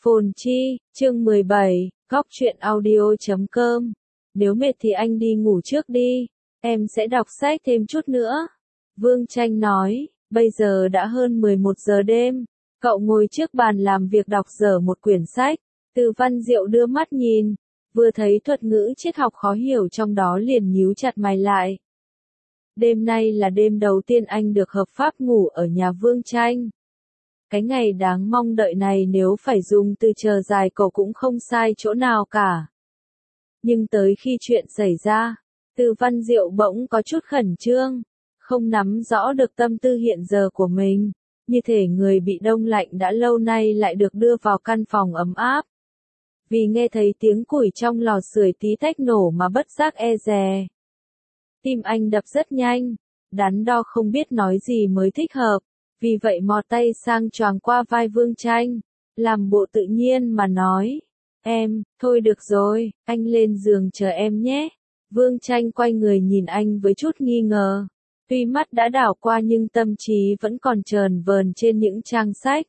Phồn Chi, chương 17, góc truyện audio.com. Nếu mệt thì anh đi ngủ trước đi, em sẽ đọc sách thêm chút nữa. Vương Tranh nói, bây giờ đã hơn 11 giờ đêm, cậu ngồi trước bàn làm việc đọc dở một quyển sách. Từ Văn Diệu đưa mắt nhìn, vừa thấy thuật ngữ triết học khó hiểu trong đó liền nhíu chặt mày lại. Đêm nay là đêm đầu tiên anh được hợp pháp ngủ ở nhà Vương Tranh. Cái ngày đáng mong đợi này nếu phải dùng từ chờ dài cậu cũng không sai chỗ nào cả. Nhưng tới khi chuyện xảy ra, Từ Văn Diệu bỗng có chút khẩn trương, không nắm rõ được tâm tư hiện giờ của mình, như thể người bị đông lạnh đã lâu nay lại được đưa vào căn phòng ấm áp. Vì nghe thấy tiếng củi trong lò sưởi tí tách nổ mà bất giác e dè. Tim anh đập rất nhanh, đắn đo không biết nói gì mới thích hợp. Vì vậy mò tay sang choàng qua vai Vương Tranh, làm bộ tự nhiên mà nói, thôi được rồi, anh lên giường chờ em nhé. Vương Tranh quay người nhìn anh với chút nghi ngờ, tuy mắt đã đảo qua nhưng tâm trí vẫn còn chờn vờn trên những trang sách.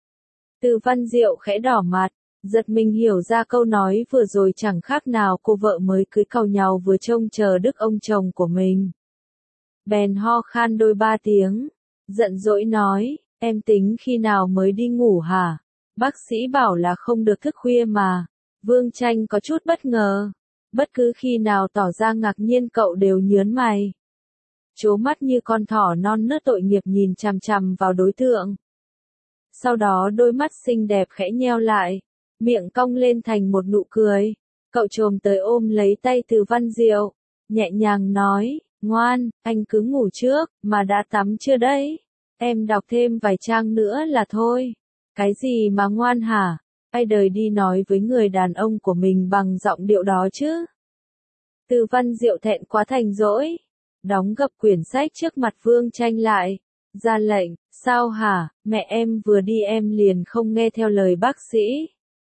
Từ Văn Diệu khẽ đỏ mặt, giật mình hiểu ra câu nói vừa rồi chẳng khác nào cô vợ mới cưới càu nhàu vừa trông chờ đức ông chồng của mình. Bèn ho khan đôi ba tiếng. Giận dỗi nói, em tính khi nào mới đi ngủ hả? Bác sĩ bảo là không được thức khuya mà. Vương Tranh có chút bất ngờ. Bất cứ khi nào tỏ ra ngạc nhiên cậu đều nhớn mày. Trố mắt như con thỏ non nớt tội nghiệp nhìn chằm chằm vào đối tượng. Sau đó đôi mắt xinh đẹp khẽ nheo lại, miệng cong lên thành một nụ cười. Cậu chồm tới ôm lấy tay Từ Văn Diệu, nhẹ nhàng nói, ngoan, anh cứ ngủ trước, mà đã tắm chưa đấy? Em đọc thêm vài trang nữa là thôi. Cái gì mà ngoan hả? Ai đời đi nói với người đàn ông của mình bằng giọng điệu đó chứ? Từ Văn Diệu thẹn quá thành dỗi, đóng gập quyển sách trước mặt Vương Tranh lại, ra lệnh, sao hả, mẹ em vừa đi em liền không nghe theo lời bác sĩ.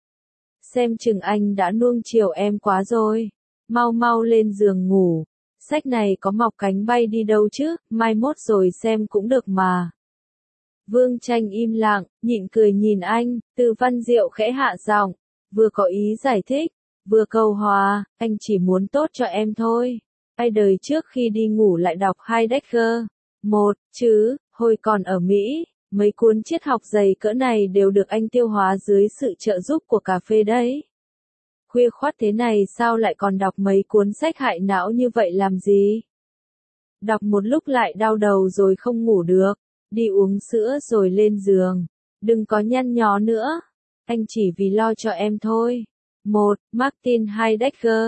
Xem chừng anh đã nuông chiều em quá rồi, mau mau lên giường ngủ. Sách này có mọc cánh bay đi đâu chứ, mai mốt rồi xem cũng được mà. Vương Tranh im lặng, nhịn cười nhìn anh. Từ Văn Diệu khẽ hạ giọng, vừa có ý giải thích, vừa cầu hòa, anh chỉ muốn tốt cho em thôi. Ai đời trước khi đi ngủ lại đọc Heidegger. Một, chứ, hồi còn ở Mỹ, mấy cuốn triết học dày cỡ này đều được anh tiêu hóa dưới sự trợ giúp của cà phê đấy. Khuya khoắt thế này sao lại còn đọc mấy cuốn sách hại não như vậy làm gì? Đọc một lúc lại đau đầu rồi không ngủ được, đi uống sữa rồi lên giường. Đừng có nhăn nhó nữa, anh chỉ vì lo cho em thôi. 1. Martin Heidegger,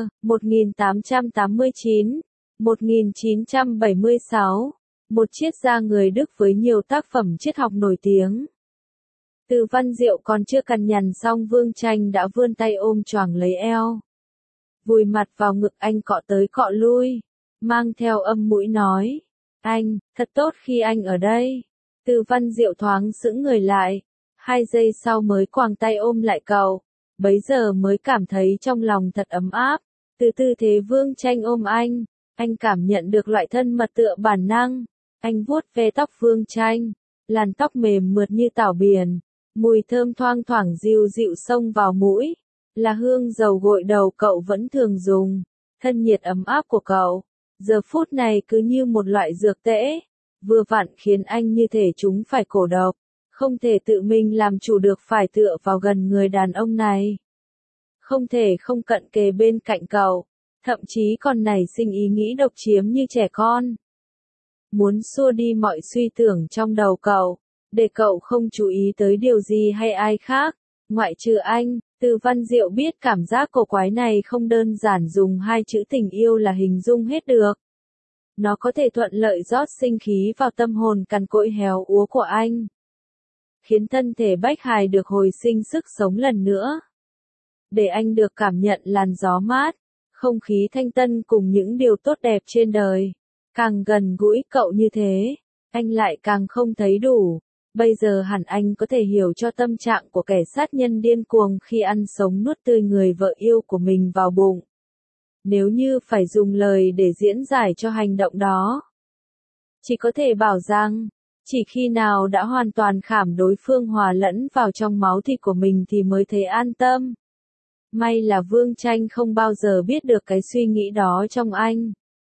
1889-1976, một triết gia người Đức với nhiều tác phẩm triết học nổi tiếng. Từ Văn Diệu còn chưa cằn nhằn xong Vương Tranh đã vươn tay ôm choàng lấy eo. Vùi mặt vào ngực anh cọ tới cọ lui, mang theo âm mũi nói, anh, thật tốt khi anh ở đây. Từ Văn Diệu thoáng sững người lại, 2 giây sau mới quàng tay ôm lại cậu, bấy giờ mới cảm thấy trong lòng thật ấm áp. Từ tư thế Vương Tranh ôm anh cảm nhận được loại thân mật tựa bản năng. Anh vuốt ve tóc Vương Tranh, làn tóc mềm mượt như tảo biển. Mùi thơm thoang thoảng dịu dịu xông vào mũi, là hương dầu gội đầu cậu vẫn thường dùng, thân nhiệt ấm áp của cậu, giờ phút này cứ như một loại dược tễ, vừa vặn khiến anh như thể chúng phải cổ độc, không thể tự mình làm chủ được phải tựa vào gần người đàn ông này. Không thể không cận kề bên cạnh cậu, thậm chí còn nảy sinh ý nghĩ độc chiếm như trẻ con. Muốn xua đi mọi suy tưởng trong đầu cậu, để cậu không chú ý tới điều gì hay ai khác, ngoại trừ anh. Từ Văn Diệu biết cảm giác cổ quái này không đơn giản dùng 2 chữ tình yêu là hình dung hết được. Nó có thể thuận lợi rót sinh khí vào tâm hồn cằn cỗi héo úa của anh, khiến thân thể bách hài được hồi sinh sức sống lần nữa. Để anh được cảm nhận làn gió mát, không khí thanh tân cùng những điều tốt đẹp trên đời. Càng gần gũi cậu như thế, anh lại càng không thấy đủ. Bây giờ hẳn anh có thể hiểu cho tâm trạng của kẻ sát nhân điên cuồng khi ăn sống nuốt tươi người vợ yêu của mình vào bụng. Nếu như phải dùng lời để diễn giải cho hành động đó, chỉ có thể bảo rằng, Chỉ khi nào đã hoàn toàn khảm đối phương hòa lẫn vào trong máu thịt của mình thì mới thấy an tâm. May là Vương Tranh không bao giờ biết được cái suy nghĩ đó trong anh.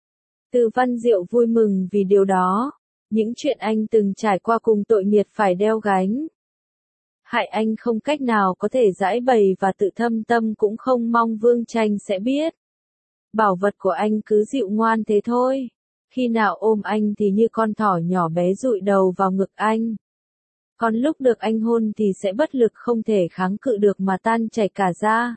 Từ Văn Diệu vui mừng vì điều đó. Những chuyện anh từng trải qua cùng tội nghiệt phải đeo gánh. Hại anh không cách nào có thể giải bày và tự thâm tâm cũng không mong Vương Tranh sẽ biết. Bảo vật của anh cứ dịu ngoan thế thôi. Khi nào ôm anh thì như con thỏ nhỏ bé dụi đầu vào ngực anh. Còn lúc được anh hôn thì sẽ bất lực không thể kháng cự được mà tan chảy cả da.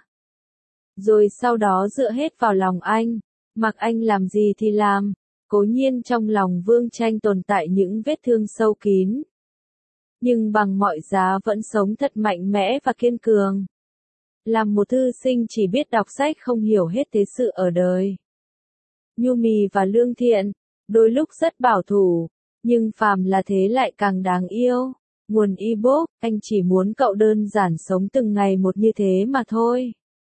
Rồi sau đó dựa hết vào lòng anh, mặc anh làm gì thì làm. Cố nhiên trong lòng Vương Tranh tồn tại những vết thương sâu kín. Nhưng bằng mọi giá vẫn sống thật mạnh mẽ và kiên cường. Làm một thư sinh chỉ biết đọc sách không hiểu hết thế sự ở đời. Nhu mì và lương thiện, đôi lúc rất bảo thủ, nhưng phàm là thế lại càng đáng yêu. Nguồn ebook, anh chỉ muốn cậu đơn giản sống từng ngày một như thế mà thôi.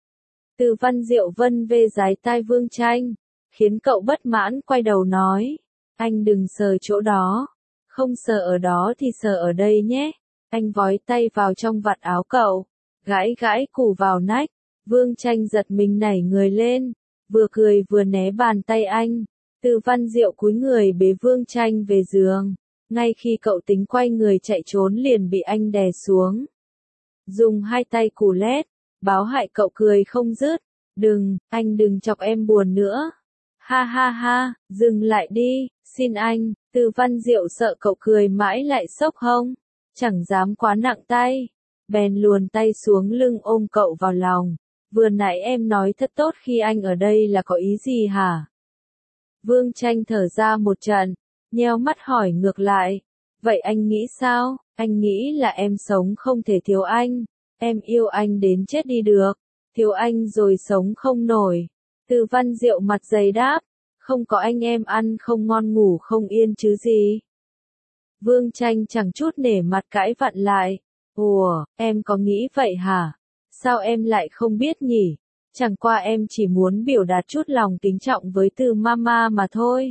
Từ Văn Diệu vân vê dái tai Vương Tranh, khiến cậu bất mãn quay đầu nói, anh đừng sờ chỗ đó, không sờ ở đó thì sờ ở đây nhé. Anh vói tay vào trong vạt áo cậu, gãi gãi củ vào nách. Vương Tranh giật mình nảy người lên, vừa cười vừa né bàn tay anh. Từ Văn Diệu cúi người bế Vương Tranh về giường. Ngay khi cậu tính quay người chạy trốn liền bị anh đè xuống. Dùng hai tay cù lét, báo hại cậu cười không dứt. Đừng, anh đừng chọc em buồn nữa. Ha ha ha, dừng lại đi, xin anh. Từ Văn Diệu sợ cậu cười mãi lại sốc hông. Chẳng dám quá nặng tay. Bèn luồn tay xuống lưng ôm cậu vào lòng. Vừa nãy em nói thật tốt khi anh ở đây là có ý gì hả? Vương Tranh thở ra một trận, nheo mắt hỏi ngược lại. Vậy anh nghĩ sao? Anh nghĩ là em sống không thể thiếu anh. Em yêu anh đến chết đi được. Thiếu anh rồi sống không nổi. Từ Văn Diệu mặt dày đáp. Không có anh em ăn không ngon ngủ không yên chứ gì. Vương Tranh chẳng chút nể mặt cãi vặn lại. Ủa, em có nghĩ vậy hả? Sao em lại không biết nhỉ? Chẳng qua em chỉ muốn biểu đạt chút lòng kính trọng với Từ Mama mà thôi.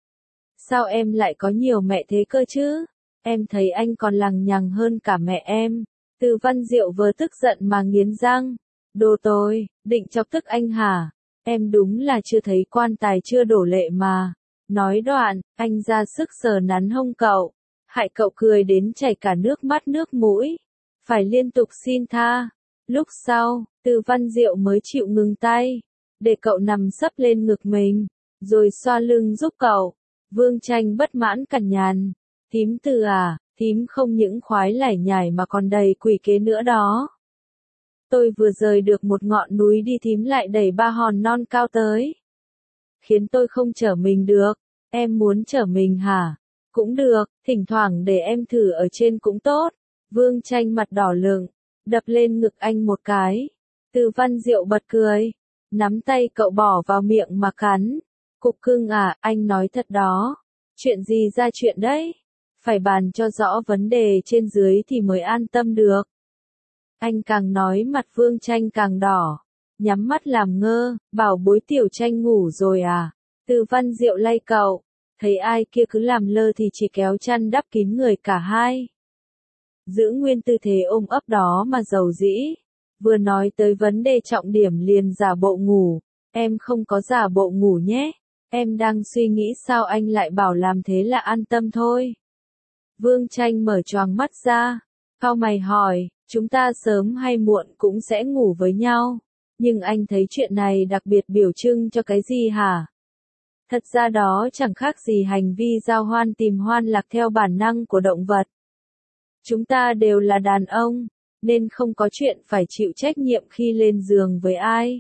Sao em lại có nhiều mẹ thế cơ chứ? Em thấy anh còn lằng nhằng hơn cả mẹ em. Từ Văn Diệu vừa tức giận mà nghiến răng. Đồ tôi, định chọc tức anh hả? Em đúng là chưa thấy quan tài chưa đổ lệ mà. Nói đoạn, anh ra sức sờ nắn hông cậu. Hại cậu cười đến chảy cả nước mắt nước mũi. Phải liên tục xin tha. Lúc sau, Từ Văn Diệu mới chịu ngừng tay. Để cậu nằm sấp lên ngực mình. Rồi xoa lưng giúp cậu. Vương Tranh bất mãn cằn nhằn. Thím Từ à, thím không những khoái lải nhải mà còn đầy quỷ kế nữa đó. Tôi vừa rời được một ngọn núi đi thím lại đẩy ba hòn non cao tới. Khiến tôi không chở mình được. Em muốn chở mình hả? Cũng được, thỉnh thoảng để em thử ở trên cũng tốt. Vương Tranh mặt đỏ lựng, đập lên ngực anh một cái. Từ Văn Diệu bật cười, nắm tay cậu bỏ vào miệng mà cắn. Cục cưng à, anh nói thật đó. Chuyện gì ra chuyện đấy? Phải bàn cho rõ vấn đề trên dưới thì mới an tâm được. Anh càng nói mặt Vương Tranh càng đỏ. Nhắm mắt làm ngơ, bảo bối Tiểu Tranh ngủ rồi à? Từ Văn Diệu lay cậu. Thấy ai kia cứ làm lơ thì chỉ kéo chăn đắp kín người cả hai. Giữ nguyên tư thế ôm ấp đó mà dầu dĩ. Vừa nói tới vấn đề trọng điểm liền giả bộ ngủ. Em không có giả bộ ngủ nhé. Em đang suy nghĩ sao anh lại bảo làm thế là an tâm thôi. Vương Tranh mở choàng mắt ra. Cau mày hỏi, chúng ta sớm hay muộn cũng sẽ ngủ với nhau. Nhưng anh thấy chuyện này đặc biệt biểu trưng cho cái gì hả? Thật ra đó chẳng khác gì hành vi giao hoan tìm hoan lạc theo bản năng của động vật. Chúng ta đều là đàn ông, nên không có chuyện phải chịu trách nhiệm khi lên giường với ai.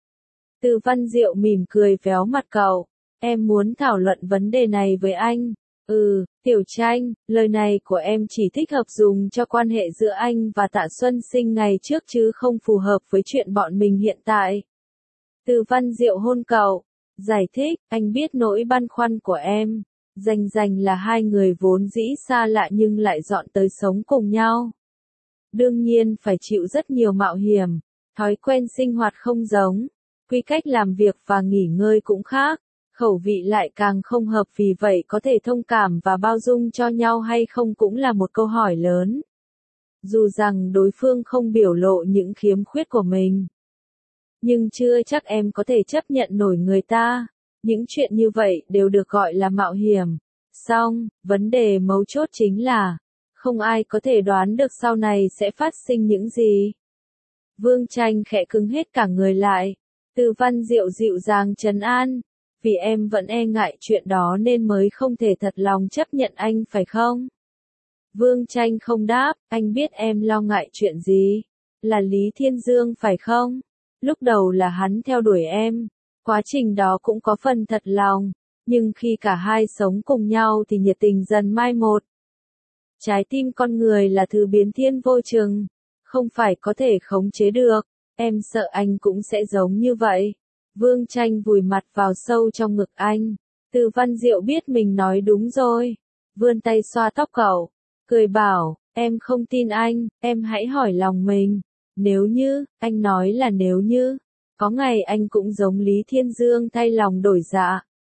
Từ Văn Diệu mỉm cười véo mặt cậu. Em muốn thảo luận vấn đề này với anh. Tiểu Tranh, lời này của em chỉ thích hợp dùng cho quan hệ giữa anh và Tạ Xuân Sinh ngày trước chứ không phù hợp với chuyện bọn mình hiện tại. Từ Văn Diệu hôn cậu. Giải thích, anh biết nỗi băn khoăn của em. Rành là hai người vốn dĩ xa lạ nhưng lại dọn tới sống cùng nhau. Đương nhiên phải chịu rất nhiều mạo hiểm. Thói quen sinh hoạt không giống. Quy cách làm việc và nghỉ ngơi cũng khác. khẩu vị lại càng không hợp, vì vậy có thể thông cảm và bao dung cho nhau hay không cũng là một câu hỏi lớn. Dù rằng đối phương không biểu lộ những khiếm khuyết của mình, nhưng chưa chắc em có thể chấp nhận nổi người ta. Những chuyện như vậy đều được gọi là mạo hiểm. Song, vấn đề mấu chốt chính là, không ai có thể đoán được sau này sẽ phát sinh những gì. Vương Tranh khẽ cứng hết cả người lại. Từ Văn Diệu dịu dàng trấn an. Vì em vẫn e ngại chuyện đó nên mới không thể thật lòng chấp nhận anh phải không? Vương Tranh không đáp, anh biết em lo ngại chuyện gì. Là Lý Thiên Dương phải không? Lúc đầu là hắn theo đuổi em. Quá trình đó cũng có phần thật lòng. Nhưng khi cả hai sống cùng nhau thì nhiệt tình dần mai một. Trái tim con người là thứ biến thiên vô chừng. Không phải có thể khống chế được. Em sợ anh cũng sẽ giống như vậy. Vương Tranh vùi mặt vào sâu trong ngực anh. Từ Văn Diệu biết mình nói đúng rồi. Vươn tay xoa tóc cậu. Cười bảo, em không tin anh, em hãy hỏi lòng mình. Nếu như, anh nói là nếu như, có ngày anh cũng giống Lý Thiên Dương thay lòng đổi dạ.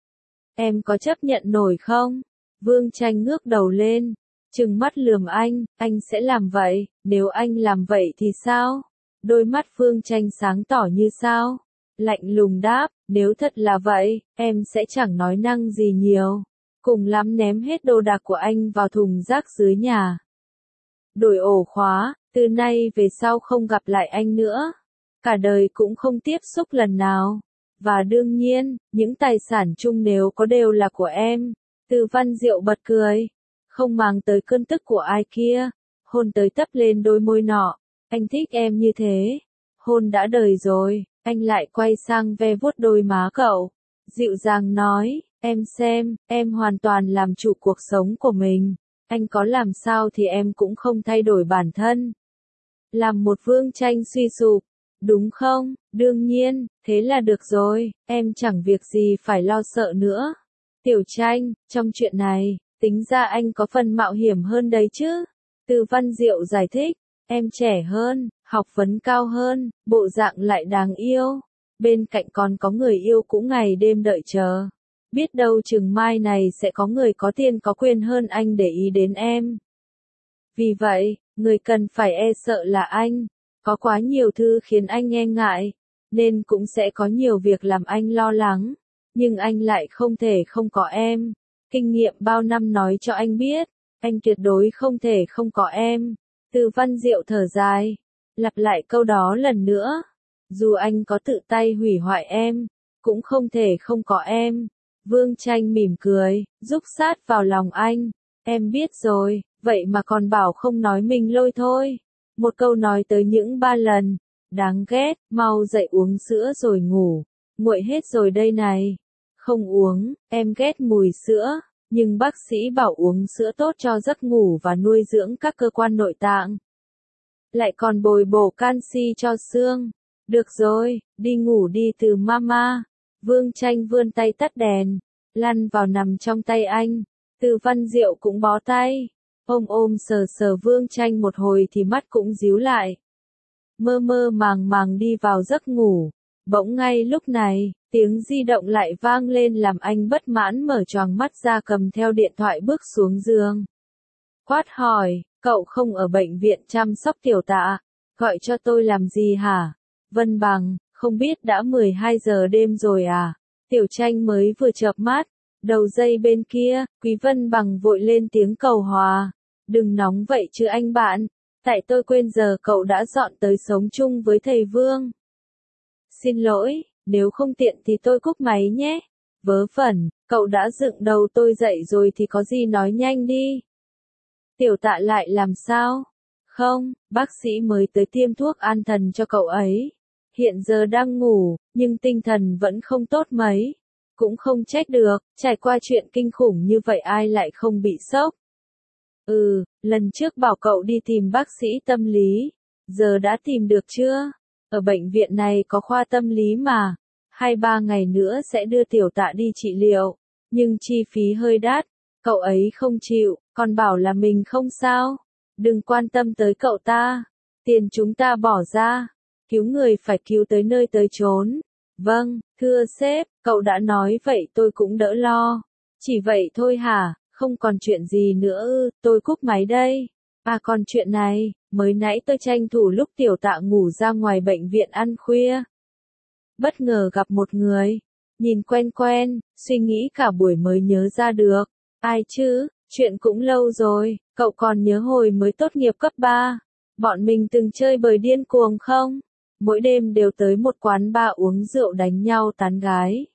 Em có chấp nhận nổi không? Vương Tranh ngước đầu lên, trừng mắt lườm anh sẽ làm vậy, nếu anh làm vậy thì sao? Đôi mắt Vương Tranh sáng tỏ như sao? Lạnh lùng đáp, nếu thật là vậy, em sẽ chẳng nói năng gì nhiều. Cùng lắm ném hết đồ đạc của anh vào thùng rác dưới nhà. Đổi ổ khóa, từ nay về sau không gặp lại anh nữa. Cả đời cũng không tiếp xúc lần nào. Và đương nhiên, những tài sản chung nếu có đều là của em. Từ Văn Diệu bật cười. Không màng tới cơn tức của ai kia. Hôn tới tấp lên đôi môi nọ. Anh thích em như thế. Hôn đã đời rồi. Anh lại quay sang ve vuốt đôi má cậu. Dịu dàng nói, em xem, em hoàn toàn làm chủ cuộc sống của mình. Anh có làm sao thì em cũng không thay đổi bản thân. Làm một Vương Tranh suy sụp, đúng không? Đương nhiên, thế là được rồi, em chẳng việc gì phải lo sợ nữa. Tiểu Tranh, trong chuyện này, tính ra anh có phần mạo hiểm hơn đấy chứ. Từ Văn Diệu giải thích, em trẻ hơn, học vấn cao hơn, bộ dạng lại đáng yêu. Bên cạnh còn có người yêu cũng ngày đêm đợi chờ. Biết đâu chừng mai này sẽ có người có tiền có quyền hơn anh để ý đến em. Vì vậy, người cần phải e sợ là anh. Có quá nhiều thứ khiến anh e ngại, nên cũng sẽ có nhiều việc làm anh lo lắng. Nhưng anh lại không thể không có em. Kinh nghiệm bao năm nói cho anh biết, anh tuyệt đối không thể không có em. Từ Văn Diệu thở dài, lặp lại câu đó lần nữa. Dù anh có tự tay hủy hoại em, cũng không thể không có em. Vương Tranh mỉm cười, rúc sát vào lòng anh. Em biết rồi, vậy mà còn bảo không nói mình lôi thôi. Một câu nói tới những 3 lần. Đáng ghét, mau dậy uống sữa rồi ngủ. Nguội hết rồi đây này. Không uống, em ghét mùi sữa. Nhưng bác sĩ bảo uống sữa tốt cho giấc ngủ và nuôi dưỡng các cơ quan nội tạng. Lại còn bồi bổ canxi cho xương. Được rồi, đi ngủ đi từ mama. Vương Tranh vươn tay tắt đèn, lăn vào nằm trong tay anh. Từ Văn Diệu cũng bó tay, ôm sờ sờ Vương Tranh một hồi thì mắt cũng díu lại. Mơ mơ màng màng đi vào giấc ngủ. Bỗng ngay lúc này, tiếng di động lại vang lên làm anh bất mãn mở choàng mắt ra cầm theo điện thoại bước xuống giường. Quát hỏi, cậu không ở bệnh viện chăm sóc tiểu tạ, gọi cho tôi làm gì hả? Vân Bằng, không biết đã 12 giờ đêm rồi à? Tiểu Tranh mới vừa chợp mắt, đầu dây bên kia, Quý Vân Bằng vội lên tiếng cầu hòa. Đừng nóng vậy chứ anh bạn, tại tôi quên giờ cậu đã dọn tới sống chung với thầy Vương. Xin lỗi, nếu không tiện thì tôi cúp máy nhé. Vớ vẩn, cậu đã dựng đầu tôi dậy rồi thì có gì nói nhanh đi. Tiểu Tạ lại làm sao? Không, bác sĩ mới tới tiêm thuốc an thần cho cậu ấy. Hiện giờ đang ngủ, nhưng tinh thần vẫn không tốt mấy. Cũng không trách được, trải qua chuyện kinh khủng như vậy ai lại không bị sốc. Lần trước bảo cậu đi tìm bác sĩ tâm lý. Giờ đã tìm được chưa? Ở bệnh viện này có khoa tâm lý mà. 2-3 ngày nữa sẽ đưa Tiểu Tạ đi trị liệu. Nhưng chi phí hơi đắt. Cậu ấy không chịu, còn bảo là mình không sao. Đừng quan tâm tới cậu ta. Tiền chúng ta bỏ ra. Cứu người phải cứu tới nơi tới chốn. Vâng, thưa sếp, cậu đã nói vậy tôi cũng đỡ lo. Chỉ vậy thôi hả, không còn chuyện gì nữa ư, tôi cúp máy đây. À còn chuyện này, mới nãy tôi tranh thủ lúc Tiểu Tạ ngủ ra ngoài bệnh viện ăn khuya. Bất ngờ gặp một người, nhìn quen quen, suy nghĩ cả buổi mới nhớ ra được. Ai chứ, chuyện cũng lâu rồi, cậu còn nhớ hồi mới tốt nghiệp cấp 3. Bọn mình từng chơi bời điên cuồng không? Mỗi đêm đều tới một quán bar uống rượu đánh nhau tán gái.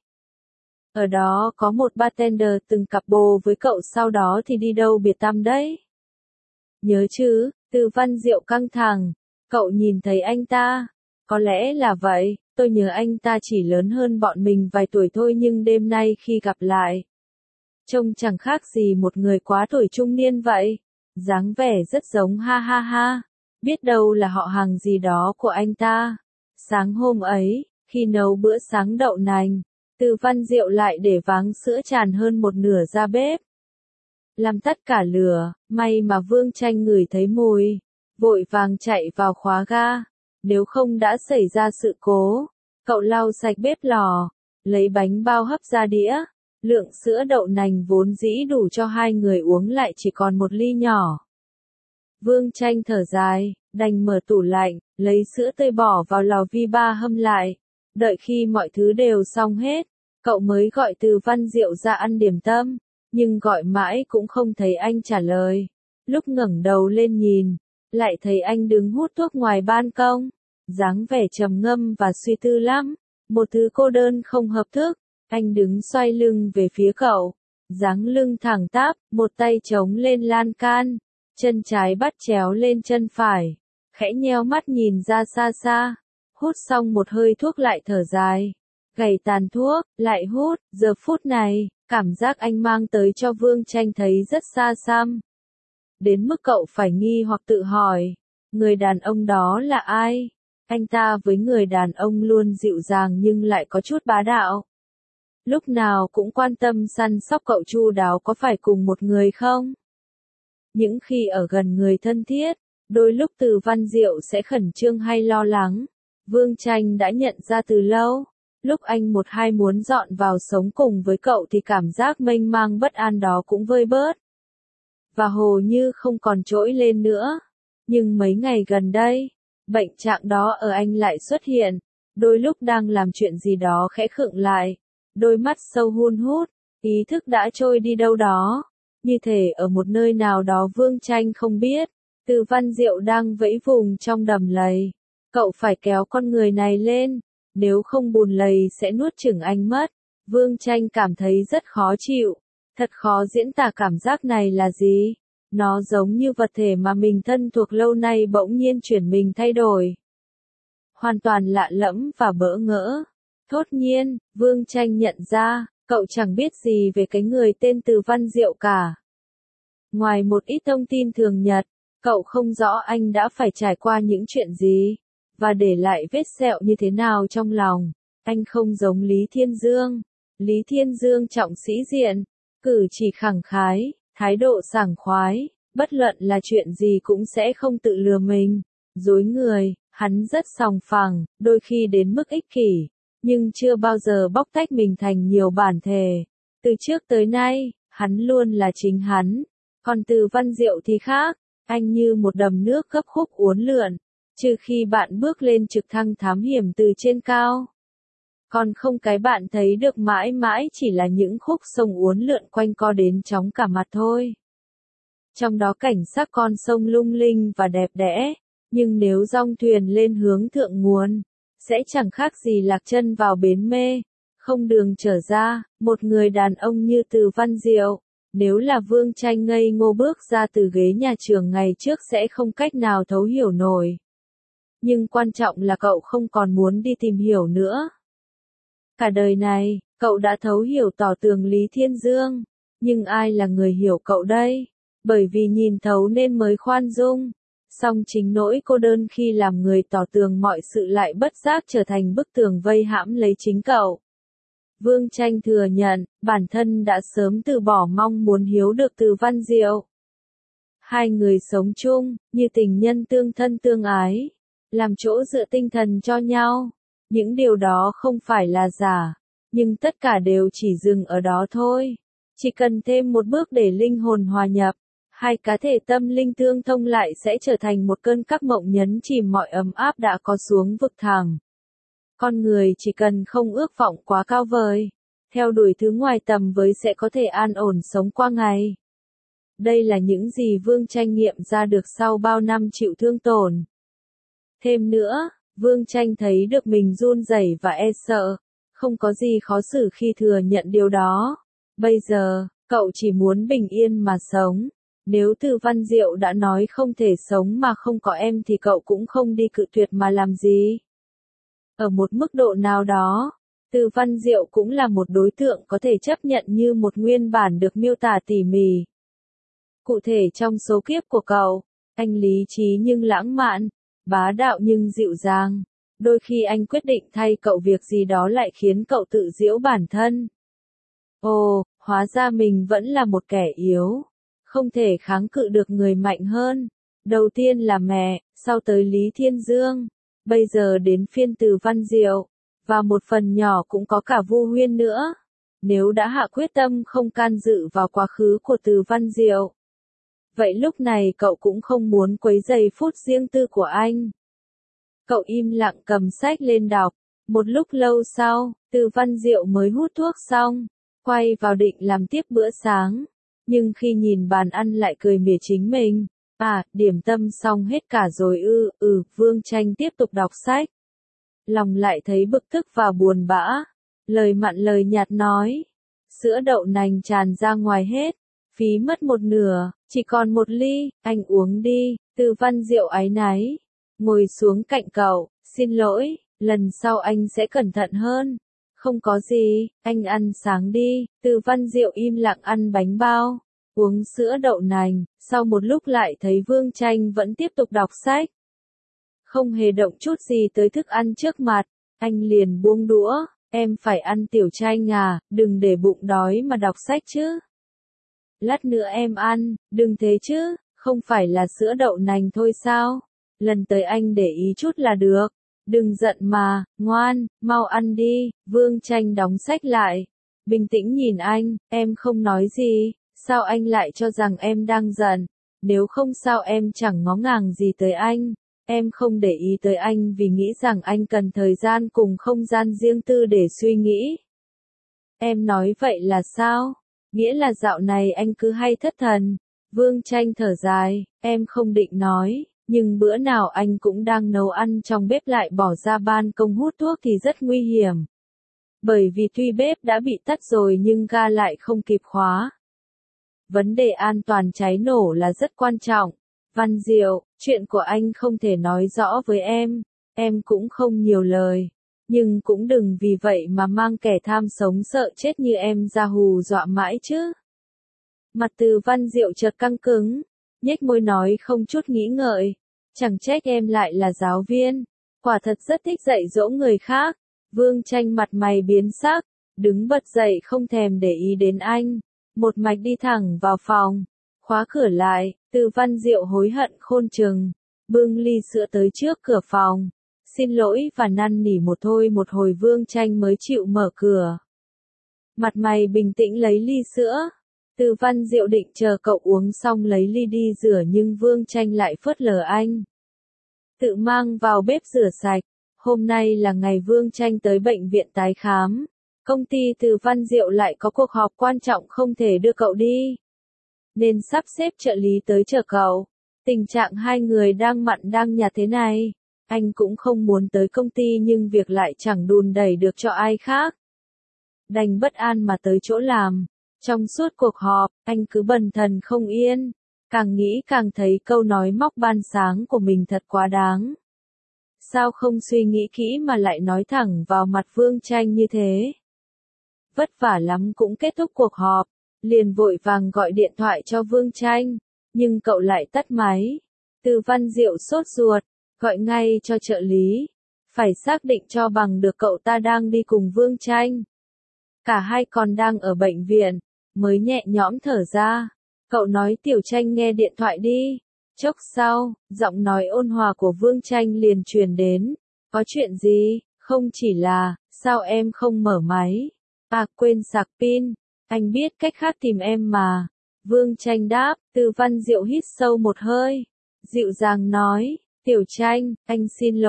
Ở đó có một bartender từng cặp bồ với cậu sau đó thì đi đâu biệt tăm đấy. Nhớ chứ, Từ Văn Diệu căng thẳng, cậu nhìn thấy anh ta. Có lẽ là vậy, tôi nhớ anh ta chỉ lớn hơn bọn mình vài tuổi thôi nhưng đêm nay khi gặp lại. Trông chẳng khác gì một người quá tuổi trung niên vậy. Dáng vẻ rất giống ha ha ha. Biết đâu là họ hàng gì đó của anh ta. Sáng hôm ấy, khi nấu bữa sáng đậu nành, Từ Văn Diệu lại để váng sữa tràn hơn một nửa ra bếp. Làm tắt cả lửa, may mà Vương Tranh ngửi thấy mùi, vội vàng chạy vào khóa ga. Nếu không đã xảy ra sự cố, cậu lau sạch bếp lò, lấy bánh bao hấp ra đĩa. Lượng sữa đậu nành vốn dĩ đủ cho hai người uống lại chỉ còn một ly nhỏ. Vương Tranh thở dài, đành mở tủ lạnh, lấy sữa tươi bỏ vào lò vi ba hâm lại. Đợi khi mọi thứ đều xong hết, cậu mới gọi Từ Văn Diệu ra ăn điểm tâm, nhưng gọi mãi cũng không thấy anh trả lời. Lúc ngẩng đầu lên nhìn, lại thấy anh đứng hút thuốc ngoài ban công, dáng vẻ trầm ngâm và suy tư lắm, một thứ cô đơn không hợp thức. Anh đứng xoay lưng về phía cậu, dáng lưng thẳng tắp, một tay chống lên lan can, chân trái bắt chéo lên chân phải, khẽ nheo mắt nhìn ra xa xa, hút xong một hơi thuốc lại thở dài, gầy tàn thuốc, lại hút, giờ phút này, cảm giác anh mang tới cho Vương Tranh thấy rất xa xăm. Đến mức cậu phải nghi hoặc tự hỏi, người đàn ông đó là ai? Anh ta với người đàn ông luôn dịu dàng nhưng lại có chút bá đạo. Lúc nào cũng quan tâm săn sóc cậu chu đáo có phải cùng một người không? Những khi ở gần người thân thiết, đôi lúc Từ Văn Diệu sẽ khẩn trương hay lo lắng. Vương Tranh đã nhận ra từ lâu, lúc anh một hai muốn dọn vào sống cùng với cậu thì cảm giác mênh mang bất an đó cũng vơi bớt. Và hồ như không còn trỗi lên nữa. Nhưng mấy ngày gần đây, bệnh trạng đó ở anh lại xuất hiện, đôi lúc đang làm chuyện gì đó khẽ khựng lại. Đôi mắt sâu hun hút, ý thức đã trôi đi đâu đó, như thể ở một nơi nào đó Vương Tranh không biết. Từ Văn Diệu đang vẫy vùng trong đầm lầy, cậu phải kéo con người này lên, nếu không bùn lầy sẽ nuốt chửng anh mất. Vương Tranh cảm thấy rất khó chịu, thật khó diễn tả cảm giác này là gì. Nó giống như vật thể mà mình thân thuộc lâu nay bỗng nhiên chuyển mình thay đổi. Hoàn toàn lạ lẫm và bỡ ngỡ. Thốt nhiên, Vương Tranh nhận ra, cậu chẳng biết gì về cái người tên Từ Văn Diệu cả. Ngoài một ít thông tin thường nhật, cậu không rõ anh đã phải trải qua những chuyện gì, và để lại vết sẹo như thế nào trong lòng. Anh không giống Lý Thiên Dương. Lý Thiên Dương trọng sĩ diện, cử chỉ khẳng khái, thái độ sảng khoái, bất luận là chuyện gì cũng sẽ không tự lừa mình, dối người, hắn rất sòng phẳng, đôi khi đến mức ích kỷ. Nhưng chưa bao giờ bóc tách mình thành nhiều bản thể. Từ trước tới nay, hắn luôn là chính hắn. Còn Từ Văn Diệu thì khác, anh như một đầm nước gấp khúc uốn lượn, trừ khi bạn bước lên trực thăng thám hiểm từ trên cao. Còn không cái bạn thấy được mãi mãi chỉ là những khúc sông uốn lượn quanh co đến chóng cả mặt thôi. Trong đó cảnh sắc con sông lung linh và đẹp đẽ, nhưng nếu dong thuyền lên hướng thượng nguồn, sẽ chẳng khác gì lạc chân vào bến mê, không đường trở ra. Một người đàn ông như Từ Văn Diệu, nếu là Vương Tranh ngây ngô bước ra từ ghế nhà trường ngày trước sẽ không cách nào thấu hiểu nổi. Nhưng quan trọng là cậu không còn muốn đi tìm hiểu nữa. Cả đời này, cậu đã thấu hiểu tỏ tường Lý Thiên Dương, nhưng ai là người hiểu cậu đây? Bởi vì nhìn thấu nên mới khoan dung. Song chính nỗi cô đơn khi làm người tỏ tường mọi sự lại bất giác trở thành bức tường vây hãm lấy chính cậu. Vương Tranh thừa nhận, bản thân đã sớm từ bỏ mong muốn hiếu được Từ Văn Diệu. Hai người sống chung, như tình nhân tương thân tương ái, làm chỗ dựa tinh thần cho nhau. Những điều đó không phải là giả, nhưng tất cả đều chỉ dừng ở đó thôi. Chỉ cần thêm một bước để linh hồn hòa nhập, hai cá thể tâm linh tương thông lại sẽ trở thành một cơn các mộng nhấn chìm mọi ấm áp đã có xuống vực thẳm. Con người chỉ cần không ước vọng quá cao vời, theo đuổi thứ ngoài tầm với sẽ có thể an ổn sống qua ngày. Đây là những gì Vương Tranh nghiệm ra được sau bao năm chịu thương tổn. Thêm nữa, Vương Tranh thấy được mình run rẩy và e sợ, không có gì khó xử khi thừa nhận điều đó. Bây giờ, cậu chỉ muốn bình yên mà sống. Nếu Từ Văn Diệu đã nói không thể sống mà không có em thì cậu cũng không đi cự tuyệt mà làm gì. Ở một mức độ nào đó, Từ Văn Diệu cũng là một đối tượng có thể chấp nhận như một nguyên bản được miêu tả tỉ mỉ. Cụ thể trong số kiếp của cậu, anh lý trí nhưng lãng mạn, bá đạo nhưng dịu dàng. Đôi khi anh quyết định thay cậu việc gì đó lại khiến cậu tự giễu bản thân. Ồ, hóa ra mình vẫn là một kẻ yếu, không thể kháng cự được người mạnh hơn. Đầu tiên là mẹ, sau tới Lý Thiên Dương, bây giờ đến phiên Từ Văn Diệu, và một phần nhỏ cũng có cả Vu Huyên nữa. Nếu đã hạ quyết tâm không can dự vào quá khứ của Từ Văn Diệu, vậy lúc này cậu cũng không muốn quấy rầy phút riêng tư của anh. Cậu im lặng cầm sách lên đọc. Một lúc lâu sau, Từ Văn Diệu mới hút thuốc xong, quay vào định làm tiếp bữa sáng. Nhưng khi nhìn bàn ăn lại cười mỉa chính mình. À, điểm tâm xong hết cả rồi ư, Vương Tranh tiếp tục đọc sách. Lòng lại thấy bực tức và buồn bã. Lời mặn lời nhạt nói. Sữa đậu nành tràn ra ngoài hết. Phí mất một nửa, chỉ còn một ly, anh uống đi. Từ Văn Diệu áy náy. Ngồi xuống cạnh cậu, xin lỗi, lần sau anh sẽ cẩn thận hơn. Không có gì, anh ăn sáng đi. Từ Văn Diệu im lặng ăn bánh bao, uống sữa đậu nành, sau một lúc lại thấy Vương Tranh vẫn tiếp tục đọc sách. Không hề động chút gì tới thức ăn trước mặt, anh liền buông đũa, em phải ăn Tiểu Tranh à, đừng để bụng đói mà đọc sách chứ. Lát nữa em ăn, đừng thế chứ, không phải là sữa đậu nành thôi sao? Lần tới anh để ý chút là được. Đừng giận mà, ngoan, mau ăn đi. Vương Tranh đóng sách lại, bình tĩnh nhìn anh, em không nói gì, sao anh lại cho rằng em đang giận? Nếu không sao em chẳng ngó ngàng gì tới anh. Em không để ý tới anh vì nghĩ rằng anh cần thời gian cùng không gian riêng tư để suy nghĩ. Em nói vậy là sao? Nghĩa là dạo này anh cứ hay thất thần. Vương Tranh thở dài, em không định nói. Nhưng bữa nào anh cũng đang nấu ăn trong bếp lại bỏ ra ban công hút thuốc thì rất nguy hiểm. Bởi vì tuy bếp đã bị tắt rồi nhưng ga lại không kịp khóa. Vấn đề an toàn cháy nổ là rất quan trọng. Văn Diệu, chuyện của anh không thể nói rõ với em cũng không nhiều lời. Nhưng cũng đừng vì vậy mà mang kẻ tham sống sợ chết như em ra hù dọa mãi chứ. Mặt Từ Văn Diệu chợt căng cứng, nhếch môi nói không chút nghĩ ngợi. Chẳng trách em lại là giáo viên, quả thật rất thích dạy dỗ người khác. Vương Tranh mặt mày biến sắc, đứng bật dậy không thèm để ý đến anh, một mạch đi thẳng vào phòng, khóa cửa lại. Từ Văn Diệu hối hận khôn chừng, bưng ly sữa tới trước cửa phòng, xin lỗi và năn nỉ một hồi Vương Tranh mới chịu mở cửa. Mặt mày bình tĩnh lấy ly sữa. Từ Văn Diệu định chờ cậu uống xong lấy ly đi rửa nhưng Vương Tranh lại phớt lờ anh. Tự mang vào bếp rửa sạch. Hôm nay là ngày Vương Tranh tới bệnh viện tái khám. Công ty Từ Văn Diệu lại có cuộc họp quan trọng không thể đưa cậu đi. Nên sắp xếp trợ lý tới chờ cậu. Tình trạng hai người đang mặn đang nhạt thế này. Anh cũng không muốn tới công ty nhưng việc lại chẳng đùn đẩy được cho ai khác. Đành bất an mà tới chỗ làm. Trong suốt cuộc họp, anh cứ bần thần không yên. Càng nghĩ càng thấy câu nói móc ban sáng của mình thật quá đáng. Sao không suy nghĩ kỹ mà lại nói thẳng vào mặt Vương Tranh như thế? Vất vả lắm cũng kết thúc cuộc họp, liền vội vàng gọi điện thoại cho Vương Tranh, nhưng cậu lại tắt máy. Từ Văn Diệu sốt ruột, gọi ngay cho trợ lý, phải xác định cho bằng được cậu ta đang đi cùng Vương Tranh. Cả hai còn đang ở bệnh viện, mới nhẹ nhõm thở ra. Cậu nói Tiểu Tranh nghe điện thoại đi. Chốc sau, giọng nói ôn hòa của Vương Tranh liền truyền đến. Có chuyện gì? Không chỉ là, sao em không mở máy? À quên sạc pin, anh biết cách khác tìm em mà. Vương Tranh đáp, Từ Văn Diệu hít sâu một hơi, dịu dàng nói, Tiểu Tranh, anh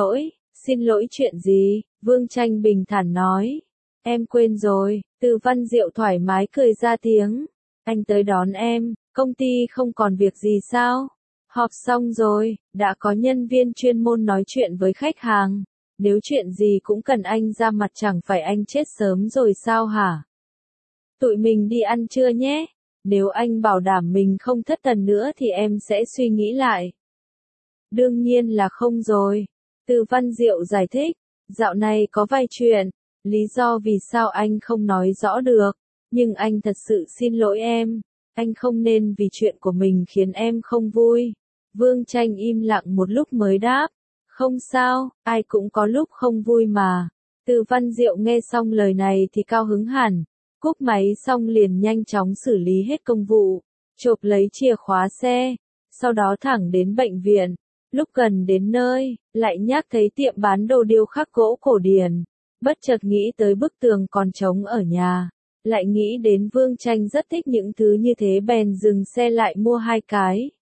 xin lỗi chuyện gì? Vương Tranh bình thản nói, em quên rồi. Từ Văn Diệu thoải mái cười ra tiếng, anh tới đón em, công ty không còn việc gì sao? Họp xong rồi, đã có nhân viên chuyên môn nói chuyện với khách hàng, nếu chuyện gì cũng cần anh ra mặt chẳng phải anh chết sớm rồi sao hả? Tụi mình đi ăn trưa nhé, nếu anh bảo đảm mình không thất thần nữa thì em sẽ suy nghĩ lại. Đương nhiên là không rồi. Từ Văn Diệu giải thích, dạo này có vài chuyện, lý do vì sao anh không nói rõ được, nhưng anh thật sự xin lỗi em, anh không nên vì chuyện của mình khiến em không vui. Vương Tranh im lặng một lúc mới đáp, không sao, ai cũng có lúc không vui mà. Từ Văn Diệu nghe xong lời này thì cao hứng hẳn, cúp máy xong liền nhanh chóng xử lý hết công vụ, chộp lấy chìa khóa xe, sau đó thẳng đến bệnh viện. Lúc gần đến nơi, lại nhắc thấy tiệm bán đồ điêu khắc gỗ cổ điển, bất chợt nghĩ tới bức tường còn trống ở nhà, lại nghĩ đến Vương Tranh rất thích những thứ như thế bèn dừng xe lại mua 2 cái.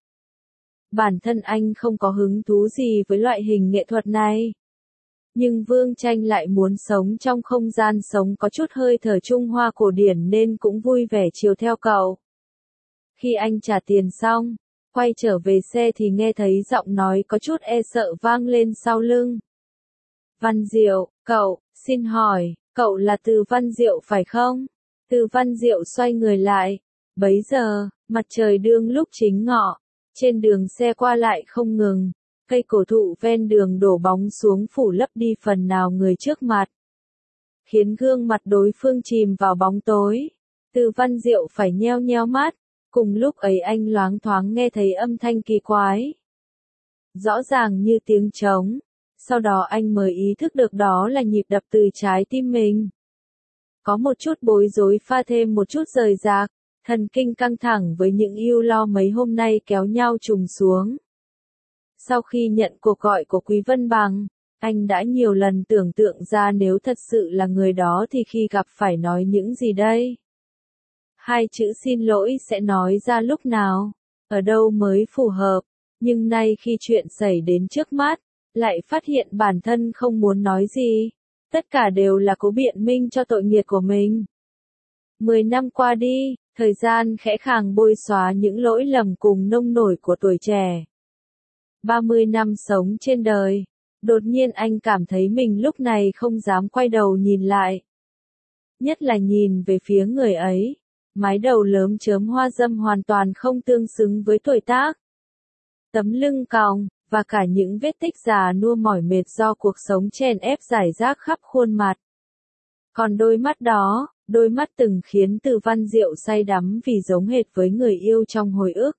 Bản thân anh không có hứng thú gì với loại hình nghệ thuật này. Nhưng Vương Tranh lại muốn sống trong không gian sống có chút hơi thở Trung Hoa cổ điển nên cũng vui vẻ chiều theo cậu. Khi anh trả tiền xong, quay trở về xe thì nghe thấy giọng nói có chút e sợ vang lên sau lưng. Văn Diệu, cậu, xin hỏi, cậu là Từ Văn Diệu phải không? Từ Văn Diệu xoay người lại. Bấy giờ, mặt trời đương lúc chính ngọ, trên đường xe qua lại không ngừng, cây cổ thụ ven đường đổ bóng xuống phủ lấp đi phần nào người trước mặt, khiến gương mặt đối phương chìm vào bóng tối. Từ Văn Diệu phải nheo nheo mắt, cùng lúc ấy anh loáng thoáng nghe thấy âm thanh kỳ quái. Rõ ràng như tiếng trống, sau đó anh mới ý thức được đó là nhịp đập từ trái tim mình. Có một chút bối rối pha thêm một chút rời rạc, thần kinh căng thẳng với những ưu lo mấy hôm nay kéo nhau trùng xuống. Sau khi nhận cuộc gọi của Quý Vân Bằng, anh đã nhiều lần tưởng tượng ra nếu thật sự là người đó thì khi gặp phải nói những gì đây? 2 chữ xin lỗi sẽ nói ra lúc nào, ở đâu mới phù hợp, nhưng nay khi chuyện xảy đến trước mắt, lại phát hiện bản thân không muốn nói gì. Tất cả đều là cố biện minh cho tội nghiệp của mình. 10 năm qua đi, thời gian khẽ khàng bôi xóa những lỗi lầm cùng nông nổi của tuổi trẻ. 30 năm sống trên đời, đột nhiên anh cảm thấy mình lúc này không dám quay đầu nhìn lại. Nhất là nhìn về phía người ấy, mái đầu lớm chớm hoa râm hoàn toàn không tương xứng với tuổi tác. Tấm lưng còng, và cả những vết tích già nua mỏi mệt do cuộc sống chèn ép rải rác khắp khuôn mặt. Còn đôi mắt đó, đôi mắt từng khiến Từ Văn Diệu say đắm vì giống hệt với người yêu trong hồi ức.